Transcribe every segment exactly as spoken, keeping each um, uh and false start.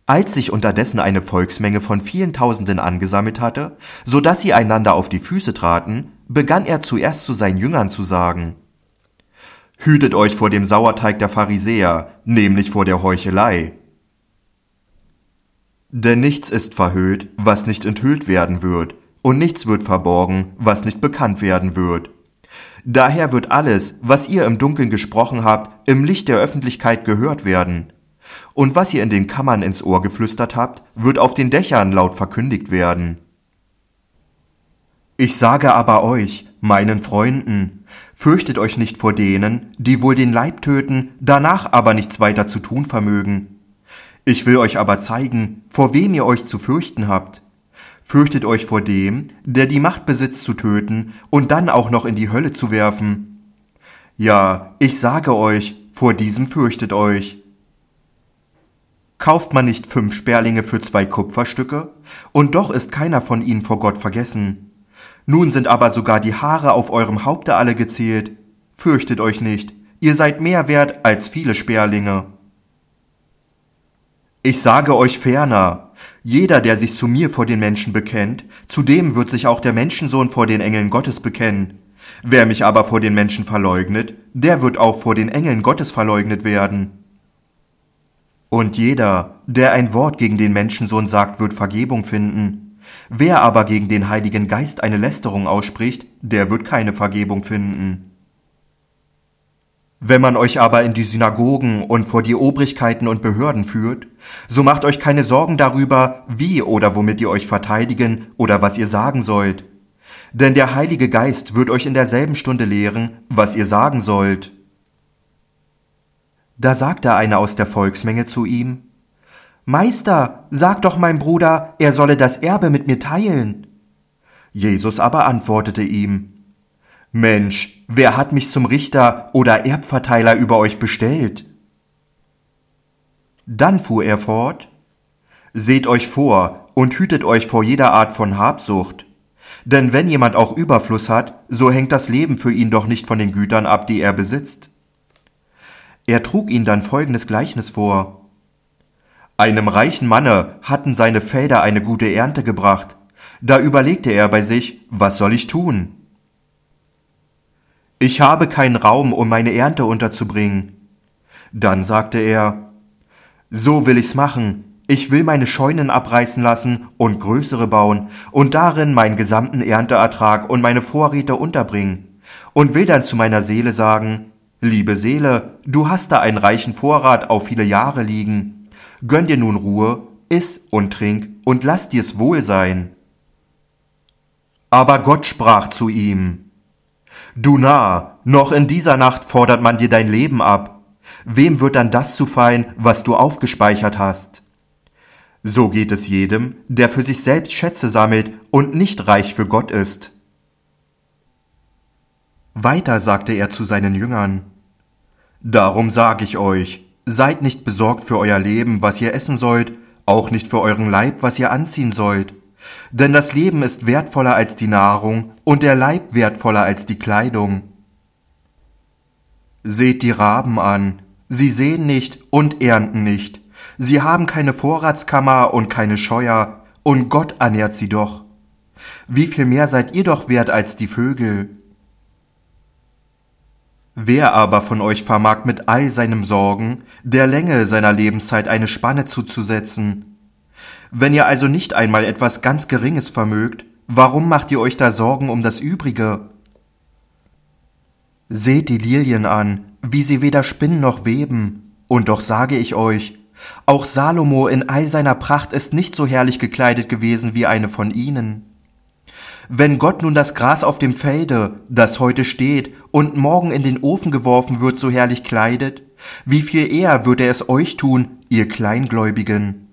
Als sich unterdessen eine Volksmenge von vielen Tausenden angesammelt hatte, so dass sie einander auf die Füße traten, begann er zuerst zu seinen Jüngern zu sagen: Hütet euch vor dem Sauerteig der Pharisäer, nämlich vor der Heuchelei. Denn nichts ist verhüllt, was nicht enthüllt werden wird, und nichts wird verborgen, was nicht bekannt werden wird. Daher wird alles, was ihr im Dunkeln gesprochen habt, im Licht der Öffentlichkeit gehört werden. Und was ihr in den Kammern ins Ohr geflüstert habt, wird auf den Dächern laut verkündigt werden. Ich sage aber euch, meinen Freunden, fürchtet euch nicht vor denen, die wohl den Leib töten, danach aber nichts weiter zu tun vermögen. Ich will euch aber zeigen, vor wem ihr euch zu fürchten habt. Fürchtet euch vor dem, der die Macht besitzt zu töten und dann auch noch in die Hölle zu werfen. Ja, ich sage euch, vor diesem fürchtet euch. Kauft man nicht fünf Sperlinge für zwei Kupferstücke? Und doch ist keiner von ihnen vor Gott vergessen. Nun sind aber sogar die Haare auf eurem Haupte alle gezählt. Fürchtet euch nicht, ihr seid mehr wert als viele Sperlinge. Ich sage euch ferner, jeder, der sich zu mir vor den Menschen bekennt, zu dem wird sich auch der Menschensohn vor den Engeln Gottes bekennen. Wer mich aber vor den Menschen verleugnet, der wird auch vor den Engeln Gottes verleugnet werden. Und jeder, der ein Wort gegen den Menschensohn sagt, wird Vergebung finden. Wer aber gegen den Heiligen Geist eine Lästerung ausspricht, der wird keine Vergebung finden. Wenn man euch aber in die Synagogen und vor die Obrigkeiten und Behörden führt, so macht euch keine Sorgen darüber, wie oder womit ihr euch verteidigen oder was ihr sagen sollt. Denn der Heilige Geist wird euch in derselben Stunde lehren, was ihr sagen sollt. Da sagte einer aus der Volksmenge zu ihm: Meister, sag doch meinem Bruder, er solle das Erbe mit mir teilen. Jesus aber antwortete ihm: Mensch, wer hat mich zum Richter oder Erbverteiler über euch bestellt? Dann fuhr er fort: Seht euch vor und hütet euch vor jeder Art von Habsucht. Denn wenn jemand auch Überfluss hat, so hängt das Leben für ihn doch nicht von den Gütern ab, die er besitzt. Er trug ihnen dann folgendes Gleichnis vor. Einem reichen Manne hatten seine Felder eine gute Ernte gebracht. Da überlegte er bei sich: Was soll ich tun? Ich habe keinen Raum, um meine Ernte unterzubringen. Dann sagte er: So will ich's machen. Ich will meine Scheunen abreißen lassen und größere bauen und darin meinen gesamten Ernteertrag und meine Vorräte unterbringen und will dann zu meiner Seele sagen: Liebe Seele, du hast da einen reichen Vorrat auf viele Jahre liegen. Gönn dir nun Ruhe, iss und trink und lass dir's wohl sein. Aber Gott sprach zu ihm: Du Narr, noch in dieser Nacht fordert man dir dein Leben ab. Wem wird dann das zufallen, was du aufgespeichert hast? So geht es jedem, der für sich selbst Schätze sammelt und nicht reich für Gott ist. Weiter sagte er zu seinen Jüngern: Darum sage ich euch, seid nicht besorgt für euer Leben, was ihr essen sollt, auch nicht für euren Leib, was ihr anziehen sollt. Denn das Leben ist wertvoller als die Nahrung und der Leib wertvoller als die Kleidung. Seht die Raben an, sie säen nicht und ernten nicht, sie haben keine Vorratskammer und keine Scheuer, und Gott ernährt sie doch. Wie viel mehr seid ihr doch wert als die Vögel? Wer aber von euch vermag mit all seinem Sorgen der Länge seiner Lebenszeit eine Spanne zuzusetzen? Wenn ihr also nicht einmal etwas ganz Geringes vermögt, warum macht ihr euch da Sorgen um das Übrige? Seht die Lilien an, wie sie weder spinnen noch weben, und doch sage ich euch, auch Salomo in all seiner Pracht ist nicht so herrlich gekleidet gewesen wie eine von ihnen. Wenn Gott nun das Gras auf dem Felde, das heute steht und morgen in den Ofen geworfen wird, so herrlich kleidet, wie viel eher würde er es euch tun, ihr Kleingläubigen?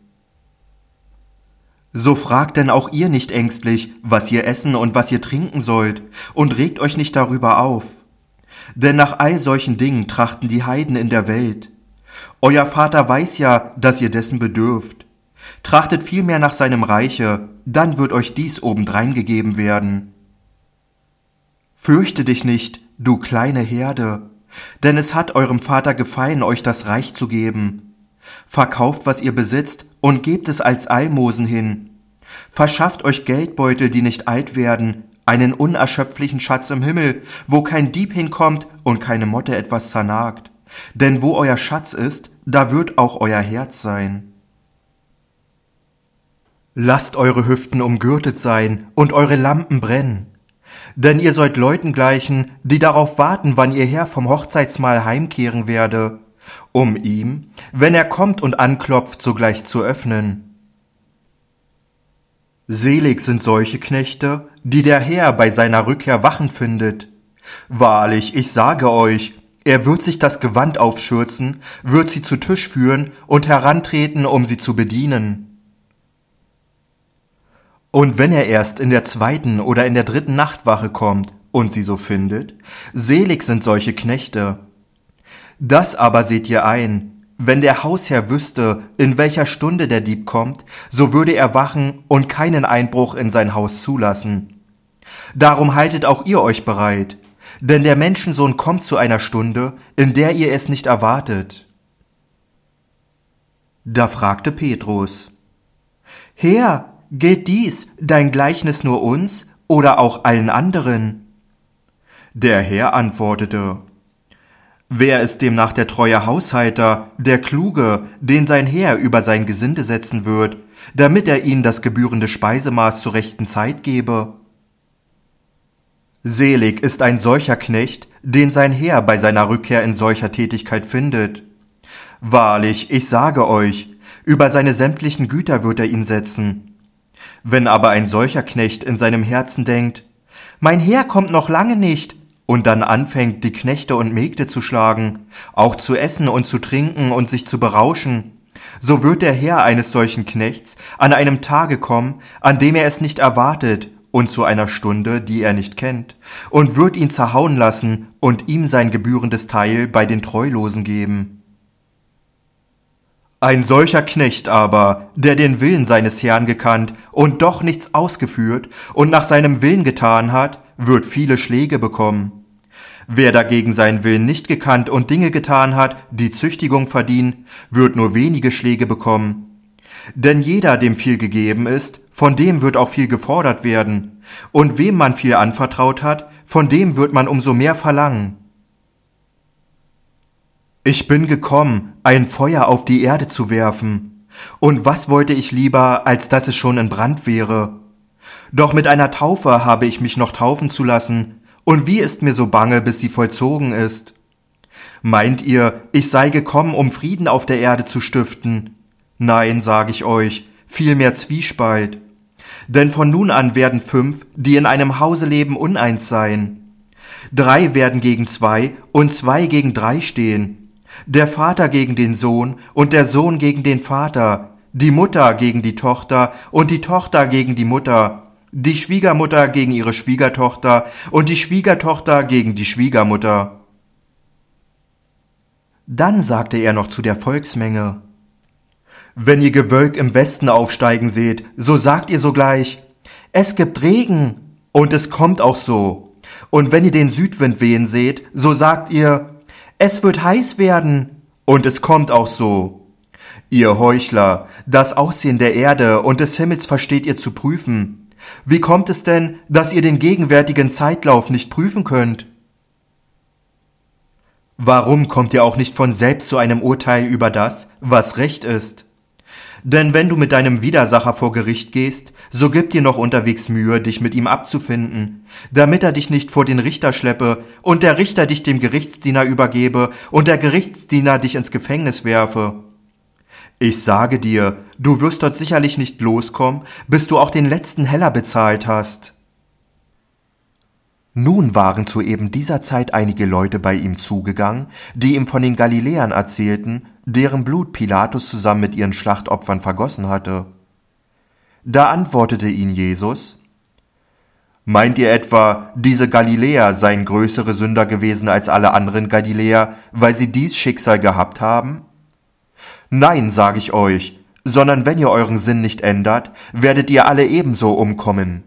So fragt denn auch ihr nicht ängstlich, was ihr essen und was ihr trinken sollt, und regt euch nicht darüber auf. Denn nach all solchen Dingen trachten die Heiden in der Welt. Euer Vater weiß ja, dass ihr dessen bedürft. Trachtet vielmehr nach seinem Reiche, dann wird euch dies obendrein gegeben werden. Fürchte dich nicht, du kleine Herde, denn es hat eurem Vater gefallen, euch das Reich zu geben. Verkauft, was ihr besitzt, und gebt es als Almosen hin. Verschafft euch Geldbeutel, die nicht alt werden, einen unerschöpflichen Schatz im Himmel, wo kein Dieb hinkommt und keine Motte etwas zernagt. Denn wo euer Schatz ist, da wird auch euer Herz sein. Lasst eure Hüften umgürtet sein und eure Lampen brennen. Denn ihr sollt Leuten gleichen, die darauf warten, wann ihr Herr vom Hochzeitsmahl heimkehren werde, um ihm, wenn er kommt und anklopft, sogleich zu öffnen. Selig sind solche Knechte, die der Herr bei seiner Rückkehr wachend findet. Wahrlich, ich sage euch, er wird sich das Gewand aufschürzen, wird sie zu Tisch führen und herantreten, um sie zu bedienen. Und wenn er erst in der zweiten oder in der dritten Nachtwache kommt und sie so findet, selig sind solche Knechte. Das aber seht ihr ein, wenn der Hausherr wüsste, in welcher Stunde der Dieb kommt, so würde er wachen und keinen Einbruch in sein Haus zulassen. Darum haltet auch ihr euch bereit, denn der Menschensohn kommt zu einer Stunde, in der ihr es nicht erwartet. Da fragte Petrus: Herr, gilt dies, dein Gleichnis nur uns oder auch allen anderen? Der Herr antwortete: Wer ist demnach der treue Haushalter, der Kluge, den sein Herr über sein Gesinde setzen wird, damit er ihnen das gebührende Speisemaß zur rechten Zeit gebe? Selig ist ein solcher Knecht, den sein Herr bei seiner Rückkehr in solcher Tätigkeit findet. Wahrlich, ich sage euch, über seine sämtlichen Güter wird er ihn setzen. Wenn aber ein solcher Knecht in seinem Herzen denkt, mein Herr kommt noch lange nicht, und dann anfängt, die Knechte und Mägde zu schlagen, auch zu essen und zu trinken und sich zu berauschen, so wird der Herr eines solchen Knechts an einem Tage kommen, an dem er es nicht erwartet, und zu einer Stunde, die er nicht kennt, und wird ihn zerhauen lassen und ihm sein gebührendes Teil bei den Treulosen geben. Ein solcher Knecht aber, der den Willen seines Herrn gekannt und doch nichts ausgeführt und nach seinem Willen getan hat, wird viele Schläge bekommen. Wer dagegen seinen Willen nicht gekannt und Dinge getan hat, die Züchtigung verdienen, wird nur wenige Schläge bekommen. Denn jeder, dem viel gegeben ist, von dem wird auch viel gefordert werden. Und wem man viel anvertraut hat, von dem wird man umso mehr verlangen. Ich bin gekommen, ein Feuer auf die Erde zu werfen. Und was wollte ich lieber, als dass es schon in Brand wäre? Doch mit einer Taufe habe ich mich noch taufen zu lassen, und wie ist mir so bange, bis sie vollzogen ist? Meint ihr, ich sei gekommen, um Frieden auf der Erde zu stiften? Nein, sage ich euch, vielmehr Zwiespalt. Denn von nun an werden fünf, die in einem Hause leben, uneins sein. Drei werden gegen zwei und zwei gegen drei stehen. Der Vater gegen den Sohn und der Sohn gegen den Vater, die Mutter gegen die Tochter und die Tochter gegen die Mutter, die Schwiegermutter gegen ihre Schwiegertochter und die Schwiegertochter gegen die Schwiegermutter. Dann sagte er noch zu der Volksmenge: Wenn ihr Gewölk im Westen aufsteigen seht, so sagt ihr sogleich, es gibt Regen, und es kommt auch so. Und wenn ihr den Südwind wehen seht, so sagt ihr, es wird heiß werden, und es kommt auch so. Ihr Heuchler, das Aussehen der Erde und des Himmels versteht ihr zu prüfen. Wie kommt es denn, dass ihr den gegenwärtigen Zeitlauf nicht prüfen könnt? Warum kommt ihr auch nicht von selbst zu einem Urteil über das, was recht ist? Denn wenn du mit deinem Widersacher vor Gericht gehst, so gib dir noch unterwegs Mühe, dich mit ihm abzufinden, damit er dich nicht vor den Richter schleppe und der Richter dich dem Gerichtsdiener übergebe und der Gerichtsdiener dich ins Gefängnis werfe. Ich sage dir, du wirst dort sicherlich nicht loskommen, bis du auch den letzten Heller bezahlt hast. Nun waren zu eben dieser Zeit einige Leute bei ihm zugegangen, die ihm von den Galiläern erzählten, deren Blut Pilatus zusammen mit ihren Schlachtopfern vergossen hatte. Da antwortete ihnen Jesus: Meint ihr etwa, diese Galiläer seien größere Sünder gewesen als alle anderen Galiläer, weil sie dies Schicksal gehabt haben? Nein, sage ich euch, sondern wenn ihr euren Sinn nicht ändert, werdet ihr alle ebenso umkommen.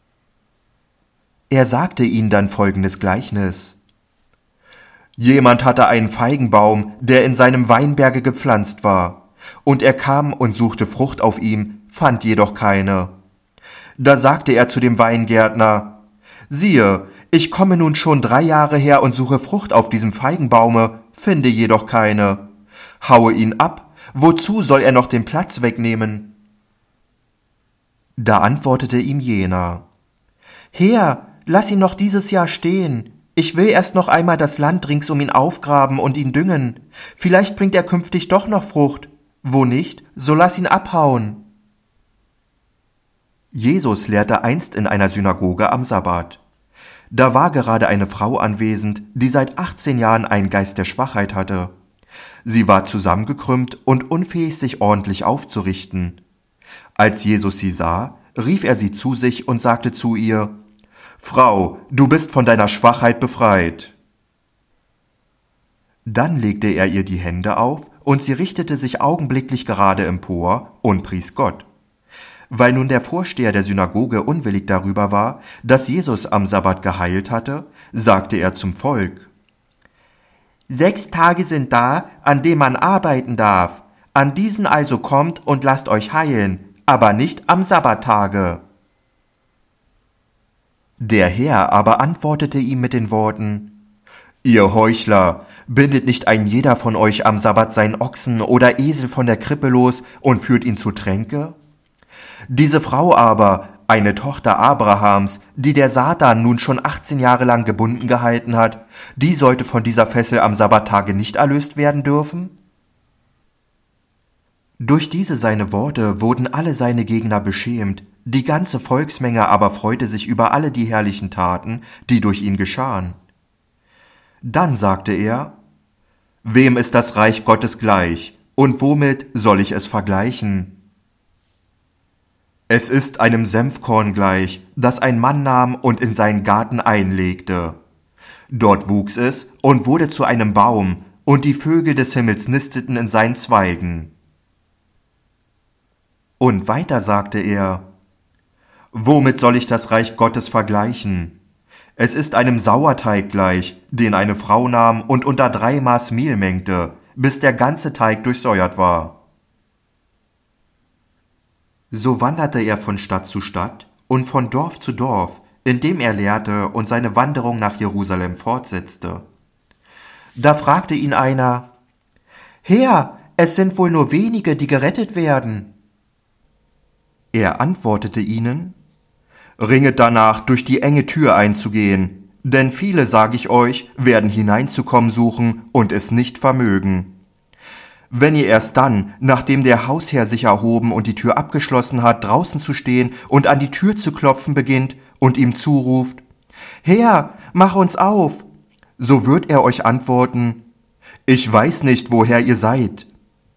Er sagte ihnen dann folgendes Gleichnis: Jemand hatte einen Feigenbaum, der in seinem Weinberge gepflanzt war. Und er kam und suchte Frucht auf ihm, fand jedoch keine. Da sagte er zu dem Weingärtner: Siehe, ich komme nun schon drei Jahre her und suche Frucht auf diesem Feigenbaume, finde jedoch keine. Haue ihn ab, wozu soll er noch den Platz wegnehmen? Da antwortete ihm jener: Herr, lass ihn noch dieses Jahr stehen. Ich will erst noch einmal das Land rings um ihn aufgraben und ihn düngen. Vielleicht bringt er künftig doch noch Frucht. Wo nicht, so lass ihn abhauen. Jesus lehrte einst in einer Synagoge am Sabbat. Da war gerade eine Frau anwesend, die seit achtzehn Jahren einen Geist der Schwachheit hatte. Sie war zusammengekrümmt und unfähig, sich ordentlich aufzurichten. Als Jesus sie sah, rief er sie zu sich und sagte zu ihr: Frau, du bist von deiner Schwachheit befreit. Dann legte er ihr die Hände auf, und sie richtete sich augenblicklich gerade empor und pries Gott. Weil nun der Vorsteher der Synagoge unwillig darüber war, dass Jesus am Sabbat geheilt hatte, sagte er zum Volk: Sechs Tage sind da, an denen man arbeiten darf. An diesen also kommt und lasst euch heilen, aber nicht am Sabbattage. Der Herr aber antwortete ihm mit den Worten: Ihr Heuchler, bindet nicht ein jeder von euch am Sabbat seinen Ochsen oder Esel von der Krippe los und führt ihn zu Tränke? Diese Frau aber, eine Tochter Abrahams, die der Satan nun schon achtzehn Jahre lang gebunden gehalten hat, die sollte von dieser Fessel am Sabbattage nicht erlöst werden dürfen? Durch diese seine Worte wurden alle seine Gegner beschämt, die ganze Volksmenge aber freute sich über alle die herrlichen Taten, die durch ihn geschahen. Dann sagte er: Wem ist das Reich Gottes gleich, und womit soll ich es vergleichen? Es ist einem Senfkorn gleich, das ein Mann nahm und in seinen Garten einlegte. Dort wuchs es und wurde zu einem Baum, und die Vögel des Himmels nisteten in seinen Zweigen. Und weiter sagte er: Womit soll ich das Reich Gottes vergleichen? Es ist einem Sauerteig gleich, den eine Frau nahm und unter drei Maß Mehl mengte, bis der ganze Teig durchsäuert war. So wanderte er von Stadt zu Stadt und von Dorf zu Dorf, indem er lehrte und seine Wanderung nach Jerusalem fortsetzte. Da fragte ihn einer: Herr, es sind wohl nur wenige, die gerettet werden. Er antwortete ihnen: Ringet danach, durch die enge Tür einzugehen, denn viele, sage ich euch, werden hineinzukommen suchen und es nicht vermögen. Wenn ihr erst dann, nachdem der Hausherr sich erhoben und die Tür abgeschlossen hat, draußen zu stehen und an die Tür zu klopfen beginnt und ihm zuruft: Herr, mach uns auf, so wird er euch antworten: Ich weiß nicht, woher ihr seid.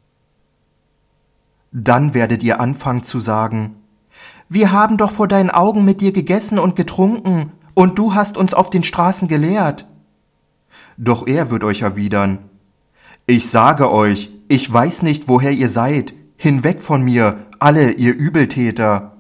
Dann werdet ihr anfangen zu sagen: Wir haben doch vor deinen Augen mit dir gegessen und getrunken, und du hast uns auf den Straßen gelehrt. Doch er wird euch erwidern: Ich sage euch, ich weiß nicht, woher ihr seid, hinweg von mir, alle ihr Übeltäter.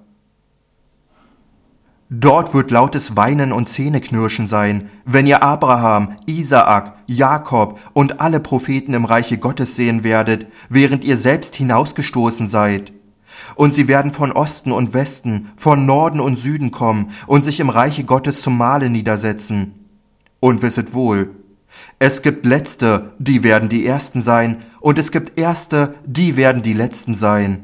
Dort wird lautes Weinen und Zähneknirschen sein, wenn ihr Abraham, Isaak, Jakob und alle Propheten im Reiche Gottes sehen werdet, während ihr selbst hinausgestoßen seid. Und sie werden von Osten und Westen, von Norden und Süden kommen und sich im Reiche Gottes zum Mahle niedersetzen. Und wisset wohl, es gibt Letzte, die werden die Ersten sein, und es gibt Erste, die werden die Letzten sein.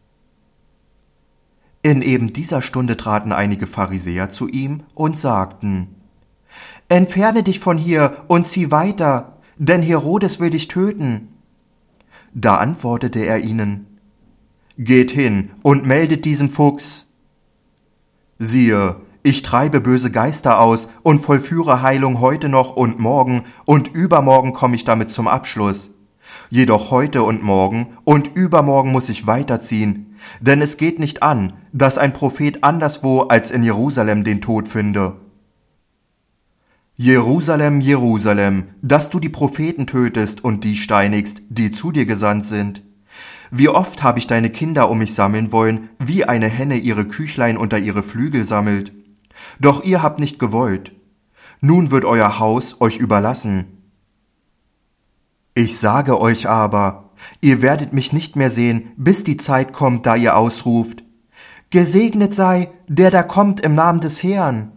In eben dieser Stunde traten einige Pharisäer zu ihm und sagten: Entferne dich von hier und zieh weiter, denn Herodes will dich töten. Da antwortete er ihnen: Geht hin und meldet diesem Fuchs: Siehe, ich treibe böse Geister aus und vollführe Heilung heute noch und morgen, und übermorgen komme ich damit zum Abschluss. Jedoch heute und morgen und übermorgen muss ich weiterziehen, denn es geht nicht an, dass ein Prophet anderswo als in Jerusalem den Tod finde. Jerusalem, Jerusalem, dass du die Propheten tötest und die steinigst, die zu dir gesandt sind. Wie oft habe ich deine Kinder um mich sammeln wollen, wie eine Henne ihre Küchlein unter ihre Flügel sammelt. Doch ihr habt nicht gewollt. Nun wird euer Haus euch überlassen. Ich sage euch aber, Ihr werdet mich nicht mehr sehen, bis die Zeit kommt, da ihr ausruft: Gesegnet sei, der da kommt im Namen des Herrn.